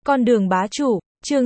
Con đường bá chủ, chương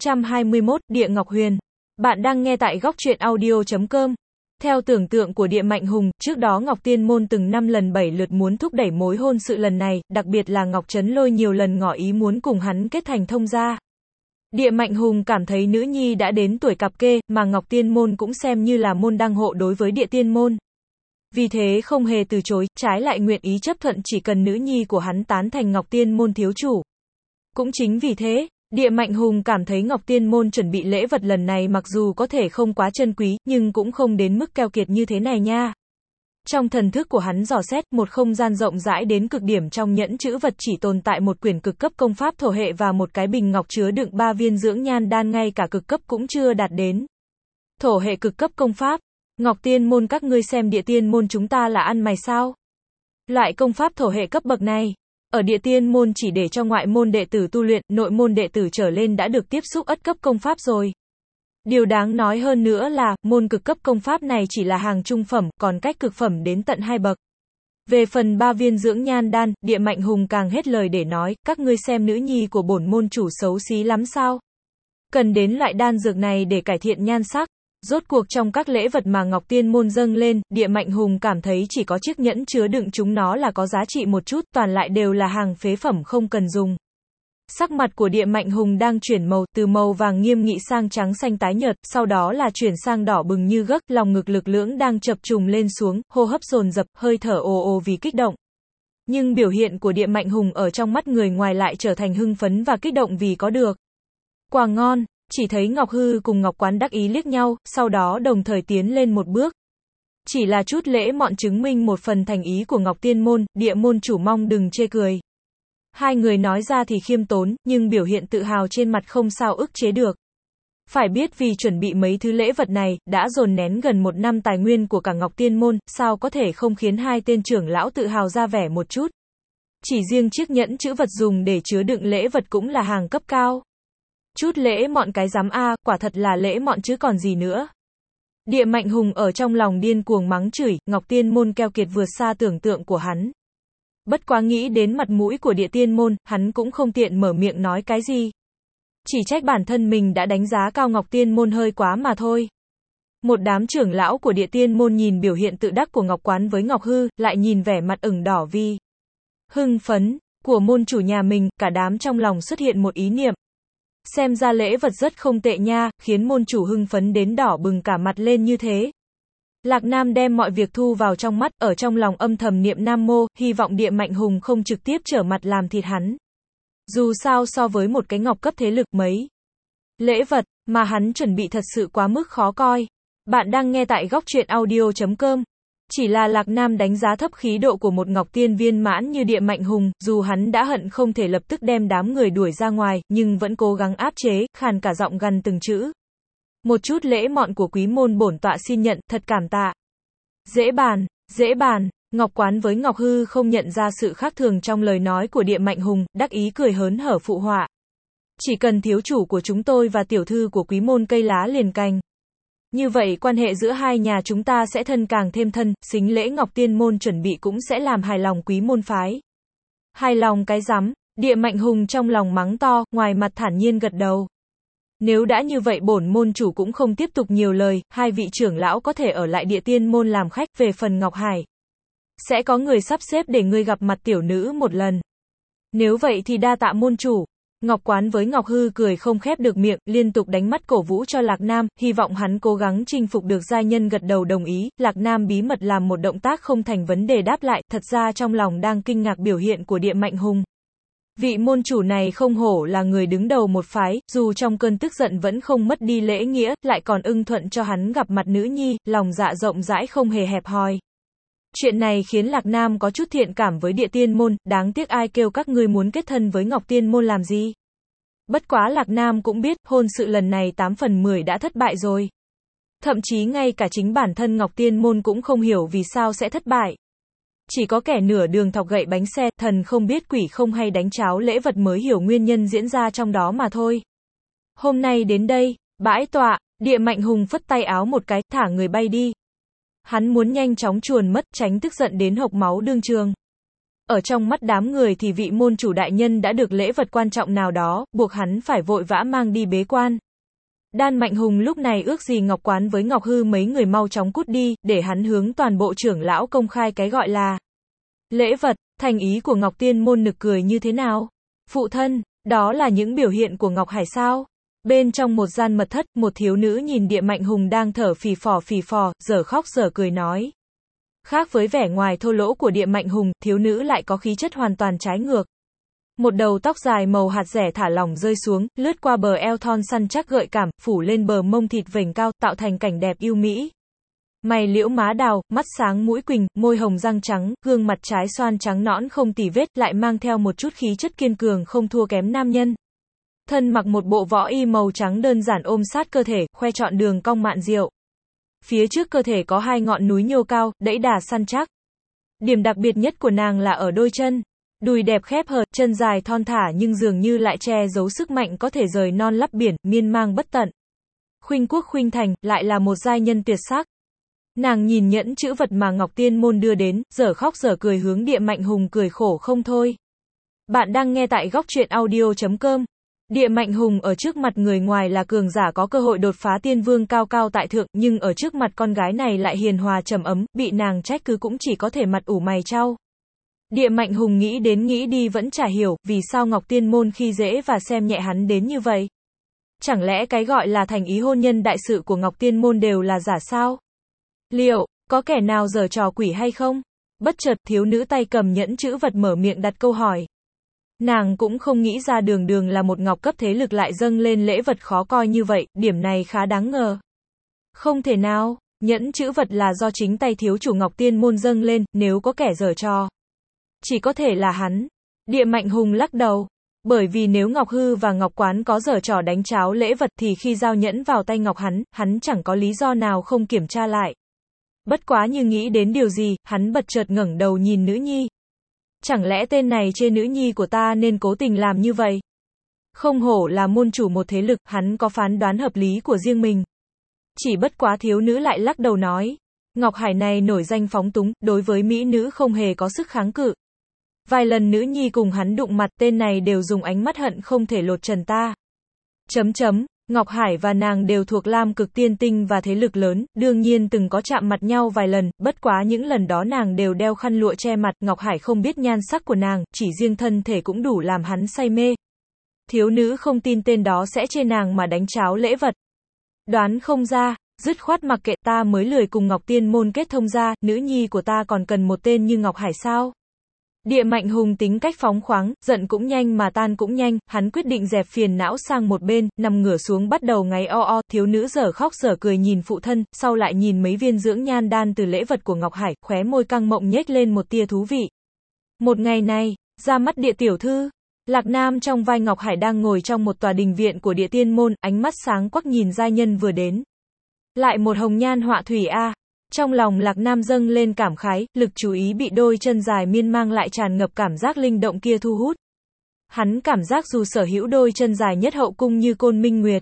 621, Địa Ngọc Huyền. Bạn đang nghe tại góc truyện audio.com. Theo tưởng tượng của Địa Mạnh Hùng, trước đó Ngọc Tiên Môn từng 5 lần 7 lượt muốn thúc đẩy mối hôn sự lần này, đặc biệt là Ngọc Trấn Lôi nhiều lần ngỏ ý muốn cùng hắn kết thành thông gia. Địa Mạnh Hùng cảm thấy nữ nhi đã đến tuổi cặp kê, mà Ngọc Tiên Môn cũng xem như là môn đăng hộ đối với Địa Tiên Môn. Vì thế không hề từ chối, trái lại nguyện ý chấp thuận chỉ cần nữ nhi của hắn tán thành Ngọc Tiên Môn thiếu chủ. Cũng chính vì thế, Địa Mạnh Hùng cảm thấy Ngọc Tiên Môn chuẩn bị lễ vật lần này mặc dù có thể không quá chân quý, nhưng cũng không đến mức keo kiệt như thế này nha. Trong thần thức của hắn dò xét, một không gian rộng rãi đến cực điểm trong nhẫn chữ vật chỉ tồn tại một quyển cực cấp công pháp thổ hệ và một cái bình ngọc chứa đựng 3 viên dưỡng nhan đan, ngay cả cực cấp cũng chưa đạt đến. Thổ hệ cực cấp công pháp. Ngọc Tiên Môn các ngươi xem Địa Tiên Môn chúng ta là ăn mày sao? Loại công pháp thổ hệ cấp bậc này, ở Địa Tiên Môn chỉ để cho ngoại môn đệ tử tu luyện, nội môn đệ tử trở lên đã được tiếp xúc ất cấp công pháp rồi. Điều đáng nói hơn nữa là, môn cực cấp công pháp này chỉ là hàng trung phẩm, còn cách cực phẩm đến tận 2 bậc. Về phần 3 viên dưỡng nhan đan, Địa Mạnh Hùng càng hết lời để nói, các ngươi xem nữ nhi của bổn môn chủ xấu xí lắm sao? Cần đến loại đan dược này để cải thiện nhan sắc. Rốt cuộc trong các lễ vật mà Ngọc Tiên Môn dâng lên, Địa Mạnh Hùng cảm thấy chỉ có chiếc nhẫn chứa đựng chúng nó là có giá trị một chút, toàn lại đều là hàng phế phẩm không cần dùng. Sắc mặt của Địa Mạnh Hùng đang chuyển màu, từ màu vàng nghiêm nghị sang trắng xanh tái nhợt, sau đó là chuyển sang đỏ bừng như gấc, lòng ngực lực lưỡng đang chập trùng lên xuống, hô hấp dồn dập, hơi thở ồ ồ vì kích động. Nhưng biểu hiện của Địa Mạnh Hùng ở trong mắt người ngoài lại trở thành hưng phấn và kích động vì có được quà ngon. Chỉ thấy Ngọc Hư cùng Ngọc Quán đắc ý liếc nhau, sau đó đồng thời tiến lên một bước. Chỉ là chút lễ mọn chứng minh một phần thành ý của Ngọc Tiên Môn, Địa môn chủ mong đừng chê cười. Hai người nói ra thì khiêm tốn, nhưng biểu hiện tự hào trên mặt không sao ức chế được. Phải biết vì chuẩn bị mấy thứ lễ vật này, đã dồn nén gần 1 năm tài nguyên của cả Ngọc Tiên Môn, sao có thể không khiến hai tên trưởng lão tự hào ra vẻ một chút. Chỉ riêng chiếc nhẫn chữ vật dùng để chứa đựng lễ vật cũng là hàng cấp cao. Chút lễ mọn cái dám a, quả thật là lễ mọn chứ còn gì nữa. Địa Mạnh Hùng ở trong lòng điên cuồng mắng chửi, Ngọc Tiên Môn keo kiệt vượt xa tưởng tượng của hắn. Bất quá nghĩ đến mặt mũi của Địa Tiên Môn, hắn cũng không tiện mở miệng nói cái gì. Chỉ trách bản thân mình đã đánh giá cao Ngọc Tiên Môn hơi quá mà thôi. Một đám trưởng lão của Địa Tiên Môn nhìn biểu hiện tự đắc của Ngọc Quán với Ngọc Hư, lại nhìn vẻ mặt ửng đỏ vì hưng phấn của môn chủ nhà mình, cả đám trong lòng xuất hiện một ý niệm. Xem ra lễ vật rất không tệ nha, khiến môn chủ hưng phấn đến đỏ bừng cả mặt lên như thế. Lạc Nam đem mọi việc thu vào trong mắt, ở trong lòng âm thầm niệm Nam Mô, hy vọng Địa Mạnh Hùng không trực tiếp trở mặt làm thịt hắn. Dù sao so với một cái ngọc cấp thế lực mấy lễ vật mà hắn chuẩn bị thật sự quá mức khó coi. Bạn đang nghe tại góc truyện audio.com. Chỉ là Lạc Nam đánh giá thấp khí độ của một Ngọc Tiên viên mãn như Địa Mạnh Hùng, dù hắn đã hận không thể lập tức đem đám người đuổi ra ngoài, nhưng vẫn cố gắng áp chế, khàn cả giọng gằn từng chữ. Một chút lễ mọn của quý môn bổn tọa xin nhận, thật cảm tạ. Dễ bàn, Ngọc Quán với Ngọc Hư không nhận ra sự khác thường trong lời nói của Địa Mạnh Hùng, đắc ý cười hớn hở phụ họa. Chỉ cần thiếu chủ của chúng tôi và tiểu thư của quý môn cây lá liền cành. Như vậy quan hệ giữa hai nhà chúng ta sẽ thân càng thêm thân, sính lễ Ngọc Tiên Môn chuẩn bị cũng sẽ làm hài lòng quý môn phái. Hài lòng cái rắm, Địa Mạnh Hùng trong lòng mắng to, ngoài mặt thản nhiên gật đầu. Nếu đã như vậy bổn môn chủ cũng không tiếp tục nhiều lời, hai vị trưởng lão có thể ở lại Địa Tiên Môn làm khách, về phần Ngọc Hải. Sẽ có người sắp xếp để ngươi gặp mặt tiểu nữ một lần. Nếu vậy thì đa tạ môn chủ. Ngọc Quán với Ngọc Hư cười không khép được miệng, liên tục đánh mắt cổ vũ cho Lạc Nam, hy vọng hắn cố gắng chinh phục được giai nhân, gật đầu đồng ý. Lạc Nam bí mật làm một động tác không thành vấn đề đáp lại, thật ra trong lòng đang kinh ngạc biểu hiện của Địa Mạnh Hùng. Vị môn chủ này không hổ là người đứng đầu một phái, dù trong cơn tức giận vẫn không mất đi lễ nghĩa, lại còn ưng thuận cho hắn gặp mặt nữ nhi, lòng dạ rộng rãi không hề hẹp hòi. Chuyện này khiến Lạc Nam có chút thiện cảm với Địa Tiên Môn, đáng tiếc ai kêu các ngươi muốn kết thân với Ngọc Tiên Môn làm gì. Bất quá Lạc Nam cũng biết, hôn sự lần này 8 phần 10 đã thất bại rồi. Thậm chí ngay cả chính bản thân Ngọc Tiên Môn cũng không hiểu vì sao sẽ thất bại. Chỉ có kẻ nửa đường thọc gậy bánh xe, thần không biết quỷ không hay đánh cháo lễ vật mới hiểu nguyên nhân diễn ra trong đó mà thôi. Hôm nay đến đây, bãi tọa, Địa Mạnh Hùng phất tay áo một cái, thả người bay đi. Hắn muốn nhanh chóng chuồn mất, tránh tức giận đến hộc máu đương trường. Ở trong mắt đám người thì vị môn chủ đại nhân đã được lễ vật quan trọng nào đó, buộc hắn phải vội vã mang đi bế quan. Đan Mạnh Hùng lúc này ước gì Ngọc Quán với Ngọc Hư mấy người mau chóng cút đi, để hắn hướng toàn bộ trưởng lão công khai cái gọi là lễ vật. Thành ý của Ngọc Tiên môn nực cười như thế nào? Phụ thân, đó là những biểu hiện của Ngọc Hải sao? Bên trong một gian mật thất, một thiếu nữ nhìn Địa Mạnh Hùng đang thở phì phò, dở khóc dở cười nói. Khác với vẻ ngoài thô lỗ của Địa Mạnh Hùng, thiếu nữ lại có khí chất hoàn toàn trái ngược. Một đầu tóc dài màu hạt dẻ thả lỏng rơi xuống, lướt qua bờ eo thon săn chắc gợi cảm, phủ lên bờ mông thịt vểnh cao, tạo thành cảnh đẹp yêu mỹ. Mày liễu má đào, mắt sáng mũi quỳnh, môi hồng răng trắng, gương mặt trái xoan trắng nõn không tì vết, lại mang theo một chút khí chất kiên cường không thua kém nam nhân. Thân mặc một bộ võ y màu trắng đơn giản ôm sát cơ thể, khoe trọn đường cong mạn diệu. Phía trước cơ thể có hai ngọn núi nhô cao, đẫy đà săn chắc. Điểm đặc biệt nhất của nàng là ở đôi chân. Đùi đẹp khép hờ, chân dài thon thả nhưng dường như lại che giấu sức mạnh có thể rời non lấp biển, miên mang bất tận. Khuynh quốc khuynh thành, lại là một giai nhân tuyệt sắc. Nàng nhìn nhẫn chữ vật mà Ngọc Tiên môn đưa đến, dở khóc dở cười hướng Địa Mạnh Hùng cười khổ không thôi. Bạn đang nghe tại góc truyện audio.com. Địa Mạnh Hùng ở trước mặt người ngoài là cường giả có cơ hội đột phá tiên vương cao cao tại thượng, nhưng ở trước mặt con gái này lại hiền hòa trầm ấm, bị nàng trách cứ cũng chỉ có thể mặt ủ mày chau. Địa Mạnh Hùng nghĩ đến nghĩ đi vẫn chả hiểu, vì sao Ngọc Tiên môn khi dễ và xem nhẹ hắn đến như vậy. Chẳng lẽ cái gọi là thành ý hôn nhân đại sự của Ngọc Tiên môn đều là giả sao? Liệu, có kẻ nào giở trò quỷ hay không? Bất chợt thiếu nữ tay cầm nhẫn chữ vật mở miệng đặt câu hỏi. Nàng cũng không nghĩ ra đường đường là một ngọc cấp thế lực lại dâng lên lễ vật khó coi như vậy, điểm này khá đáng ngờ. Không thể nào, nhẫn chữ vật là do chính tay thiếu chủ Ngọc Tiên môn dâng lên, nếu có kẻ giở trò, chỉ có thể là hắn. Địa Mạnh Hùng lắc đầu. Bởi vì nếu Ngọc Hư và Ngọc Quán có giở trò đánh cháo lễ vật thì khi giao nhẫn vào tay Ngọc hắn chẳng có lý do nào không kiểm tra lại. Bất quá như nghĩ đến điều gì, hắn bật chợt ngẩng đầu nhìn nữ nhi. Chẳng lẽ tên này chê nữ nhi của ta nên cố tình làm như vậy? Không hổ là môn chủ một thế lực, hắn có phán đoán hợp lý của riêng mình. Chỉ bất quá thiếu nữ lại lắc đầu nói. Ngọc Hải này nổi danh phóng túng, đối với mỹ nữ không hề có sức kháng cự. Vài lần nữ nhi cùng hắn đụng mặt, tên này đều dùng ánh mắt hận không thể lột trần ta. Ngọc Hải và nàng đều thuộc Lam Cực Tiên Tinh và thế lực lớn, đương nhiên từng có chạm mặt nhau vài lần, bất quá những lần đó nàng đều đeo khăn lụa che mặt, Ngọc Hải không biết nhan sắc của nàng, chỉ riêng thân thể cũng đủ làm hắn say mê. Thiếu nữ không tin tên đó sẽ chê nàng mà đánh cháo lễ vật. Đoán không ra, dứt khoát mặc kệ, ta mới lười cùng Ngọc Tiên môn kết thông ra, nữ nhi của ta còn cần một tên như Ngọc Hải sao? Địa Mạnh Hùng tính cách phóng khoáng, giận cũng nhanh mà tan cũng nhanh, hắn quyết định dẹp phiền não sang một bên, nằm ngửa xuống bắt đầu ngáy o, thiếu nữ dở khóc dở cười nhìn phụ thân, sau lại nhìn mấy viên dưỡng nhan đan từ lễ vật của Ngọc Hải, khóe môi căng mộng nhếch lên một tia thú vị. Một ngày này, ra mắt Địa tiểu thư, Lạc Nam trong vai Ngọc Hải đang ngồi trong một tòa đình viện của Địa tiên môn, ánh mắt sáng quắc nhìn giai nhân vừa đến. Lại một hồng nhan họa thủy a. Trong lòng Lạc Nam dâng lên cảm khái, lực chú ý bị đôi chân dài miên mang lại tràn ngập cảm giác linh động kia thu hút. Hắn cảm giác dù sở hữu đôi chân dài nhất hậu cung như Côn Minh Nguyệt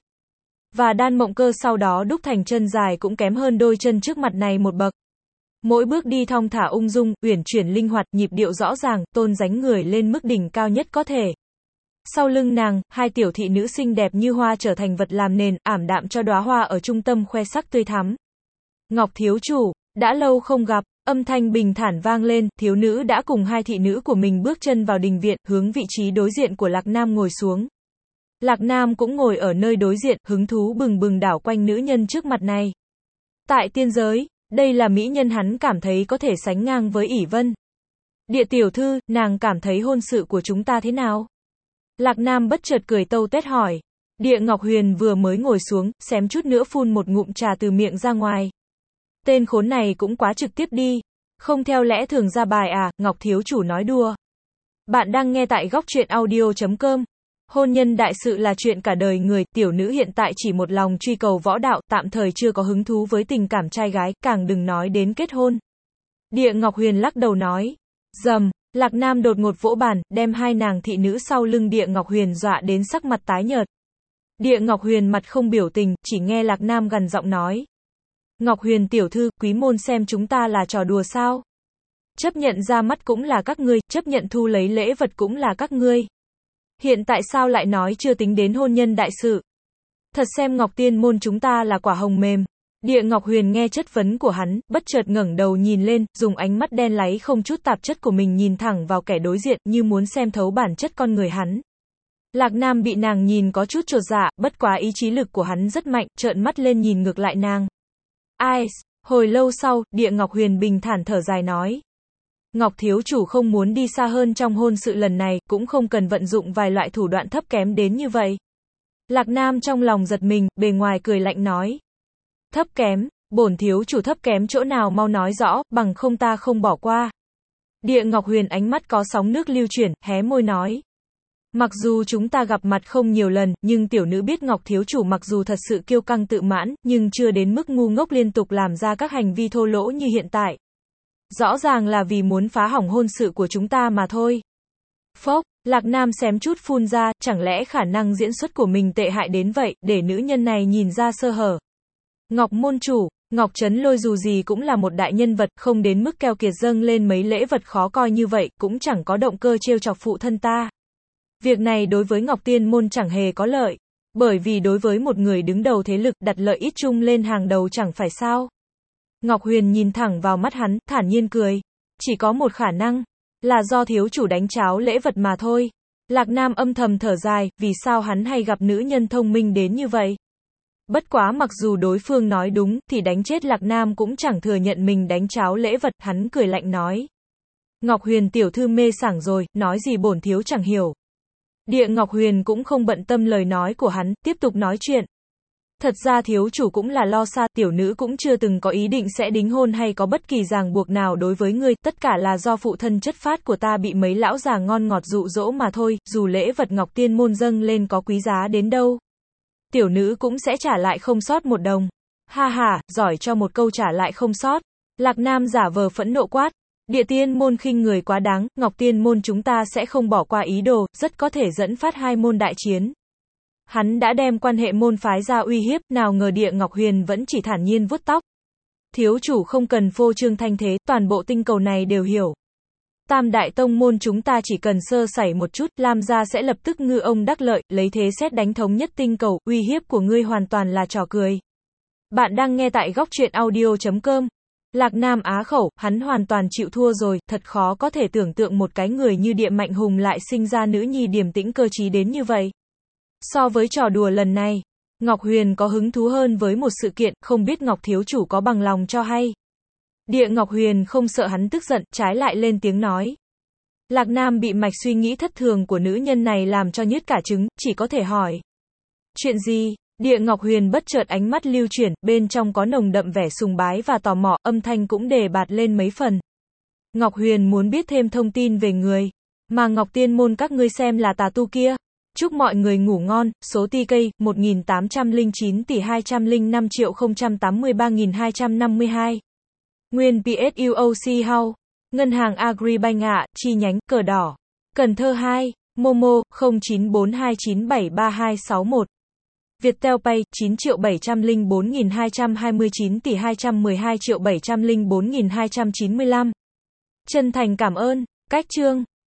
và Đan Mộng Cơ sau đó đúc thành chân dài cũng kém hơn đôi chân trước mặt này một bậc. Mỗi bước đi thong thả ung dung, uyển chuyển linh hoạt, nhịp điệu rõ ràng, tôn dáng người lên mức đỉnh cao nhất có thể. Sau lưng nàng, hai tiểu thị nữ xinh đẹp như hoa trở thành vật làm nền, ảm đạm cho đóa hoa ở trung tâm khoe sắc tươi thắm. Ngọc thiếu chủ, đã lâu không gặp, âm thanh bình thản vang lên, thiếu nữ đã cùng hai thị nữ của mình bước chân vào đình viện, hướng vị trí đối diện của Lạc Nam ngồi xuống. Lạc Nam cũng ngồi ở nơi đối diện, hứng thú bừng bừng đảo quanh nữ nhân trước mặt này. Tại tiên giới, đây là mỹ nhân hắn cảm thấy có thể sánh ngang với ỷ Vân. Địa tiểu thư, nàng cảm thấy hôn sự của chúng ta thế nào? Lạc Nam bất chợt cười tâu tuét hỏi. Địa Ngọc Huyền vừa mới ngồi xuống, xém chút nữa phun một ngụm trà từ miệng ra ngoài. Tên khốn này cũng quá trực tiếp đi. Không theo lẽ thường ra bài à, Ngọc thiếu chủ nói đùa. Bạn đang nghe tại góc truyện audio.com. Hôn nhân đại sự là chuyện cả đời người, tiểu nữ hiện tại chỉ một lòng truy cầu võ đạo, tạm thời chưa có hứng thú với tình cảm trai gái, càng đừng nói đến kết hôn. Địa Ngọc Huyền lắc đầu nói. Dầm, Lạc Nam đột ngột vỗ bàn, đem hai nàng thị nữ sau lưng Địa Ngọc Huyền dọa đến sắc mặt tái nhợt. Địa Ngọc Huyền mặt không biểu tình, chỉ nghe Lạc Nam gằn giọng nói. Ngọc Huyền tiểu thư, quý môn xem chúng ta là trò đùa sao? Chấp nhận ra mắt cũng là các ngươi, chấp nhận thu lấy lễ vật cũng là các ngươi. Hiện tại sao lại nói chưa tính đến hôn nhân đại sự? Thật xem Ngọc Tiên môn chúng ta là quả hồng mềm. Địa Ngọc Huyền nghe chất vấn của hắn, bất chợt ngẩng đầu nhìn lên, dùng ánh mắt đen láy không chút tạp chất của mình nhìn thẳng vào kẻ đối diện, như muốn xem thấu bản chất con người hắn. Lạc Nam bị nàng nhìn có chút chột dạ, bất quá ý chí lực của hắn rất mạnh, trợn mắt lên nhìn ngược lại nàng. Ai? Hồi lâu sau, Địa Ngọc Huyền bình thản thở dài nói. Ngọc thiếu chủ không muốn đi xa hơn trong hôn sự lần này, cũng không cần vận dụng vài loại thủ đoạn thấp kém đến như vậy. Lạc Nam trong lòng giật mình, bề ngoài cười lạnh nói. Thấp kém, bổn thiếu chủ thấp kém chỗ nào mau nói rõ, bằng không ta không bỏ qua. Địa Ngọc Huyền ánh mắt có sóng nước lưu chuyển, hé môi nói. Mặc dù chúng ta gặp mặt không nhiều lần, nhưng tiểu nữ biết Ngọc thiếu chủ mặc dù thật sự kiêu căng tự mãn, nhưng chưa đến mức ngu ngốc liên tục làm ra các hành vi thô lỗ như hiện tại. Rõ ràng là vì muốn phá hỏng hôn sự của chúng ta mà thôi. Phốc, Lạc Nam xém chút phun ra, chẳng lẽ khả năng diễn xuất của mình tệ hại đến vậy, để nữ nhân này nhìn ra sơ hở. Ngọc môn chủ, Ngọc Trấn Lôi dù gì cũng là một đại nhân vật, không đến mức keo kiệt dâng lên mấy lễ vật khó coi như vậy, cũng chẳng có động cơ trêu chọc phụ thân ta. Việc này đối với Ngọc Tiên môn chẳng hề có lợi, bởi vì đối với một người đứng đầu thế lực, đặt lợi ích chung lên hàng đầu chẳng phải sao. Ngọc Huyền nhìn thẳng vào mắt hắn, thản nhiên cười. Chỉ có một khả năng, là do thiếu chủ đánh cháo lễ vật mà thôi. Lạc Nam âm thầm thở dài, vì sao hắn hay gặp nữ nhân thông minh đến như vậy. Bất quá mặc dù đối phương nói đúng, thì đánh chết Lạc Nam cũng chẳng thừa nhận mình đánh cháo lễ vật, hắn cười lạnh nói. Ngọc Huyền tiểu thư mê sảng rồi, nói gì bổn thiếu chẳng hiểu. Địa Ngọc Huyền cũng không bận tâm lời nói của hắn, tiếp tục nói chuyện. Thật ra thiếu chủ cũng là lo xa, tiểu nữ cũng chưa từng có ý định sẽ đính hôn hay có bất kỳ ràng buộc nào đối với ngươi, tất cả là do phụ thân chất phát của ta bị mấy lão già ngon ngọt dụ dỗ mà thôi, dù lễ vật Ngọc Tiên môn dâng lên có quý giá đến đâu. Tiểu nữ cũng sẽ trả lại không sót một đồng. Ha ha, giỏi cho một câu trả lại không sót. Lạc Nam giả vờ phẫn nộ quát. Địa Tiên môn khinh người quá đáng, Ngọc Tiên môn chúng ta sẽ không bỏ qua ý đồ, rất có thể dẫn phát hai môn đại chiến. Hắn đã đem quan hệ môn phái ra uy hiếp, nào ngờ Địa Ngọc Huyền vẫn chỉ thản nhiên vuốt tóc. Thiếu chủ không cần phô trương thanh thế, toàn bộ tinh cầu này đều hiểu. Tam đại tông môn chúng ta chỉ cần sơ sẩy một chút, Lam gia sẽ lập tức ngư ông đắc lợi, lấy thế xét đánh thống nhất tinh cầu, uy hiếp của ngươi hoàn toàn là trò cười. Bạn đang nghe tại góc truyện audio.com. Lạc Nam á khẩu, hắn hoàn toàn chịu thua rồi, thật khó có thể tưởng tượng một cái người như Địa Mạnh Hùng lại sinh ra nữ nhi điềm tĩnh cơ trí đến như vậy. So với trò đùa lần này, Ngọc Huyền có hứng thú hơn với một sự kiện, không biết Ngọc thiếu chủ có bằng lòng cho hay. Địa Ngọc Huyền không sợ hắn tức giận, trái lại lên tiếng nói. Lạc Nam bị mạch suy nghĩ thất thường của nữ nhân này làm cho nhứt cả trứng, chỉ có thể hỏi. Chuyện gì? Địa Ngọc Huyền bất chợt ánh mắt lưu chuyển, bên trong có nồng đậm vẻ sùng bái và tò mò, âm thanh cũng đề bạt lên mấy phần. Ngọc Huyền muốn biết thêm thông tin về người mà Ngọc Tiên môn các ngươi xem là tà tu kia. Chúc mọi người ngủ ngon, số TK, 1809 tỷ 205 triệu 083.252. Nguyên PSUOC House. Ngân hàng Agribank ạ, chi nhánh, cờ đỏ. Cần Thơ 2, Momo, 0942973261. Viettel Pay, 9.704.229 tỷ 212.704.295. Chân thành cảm ơn. Cách chương.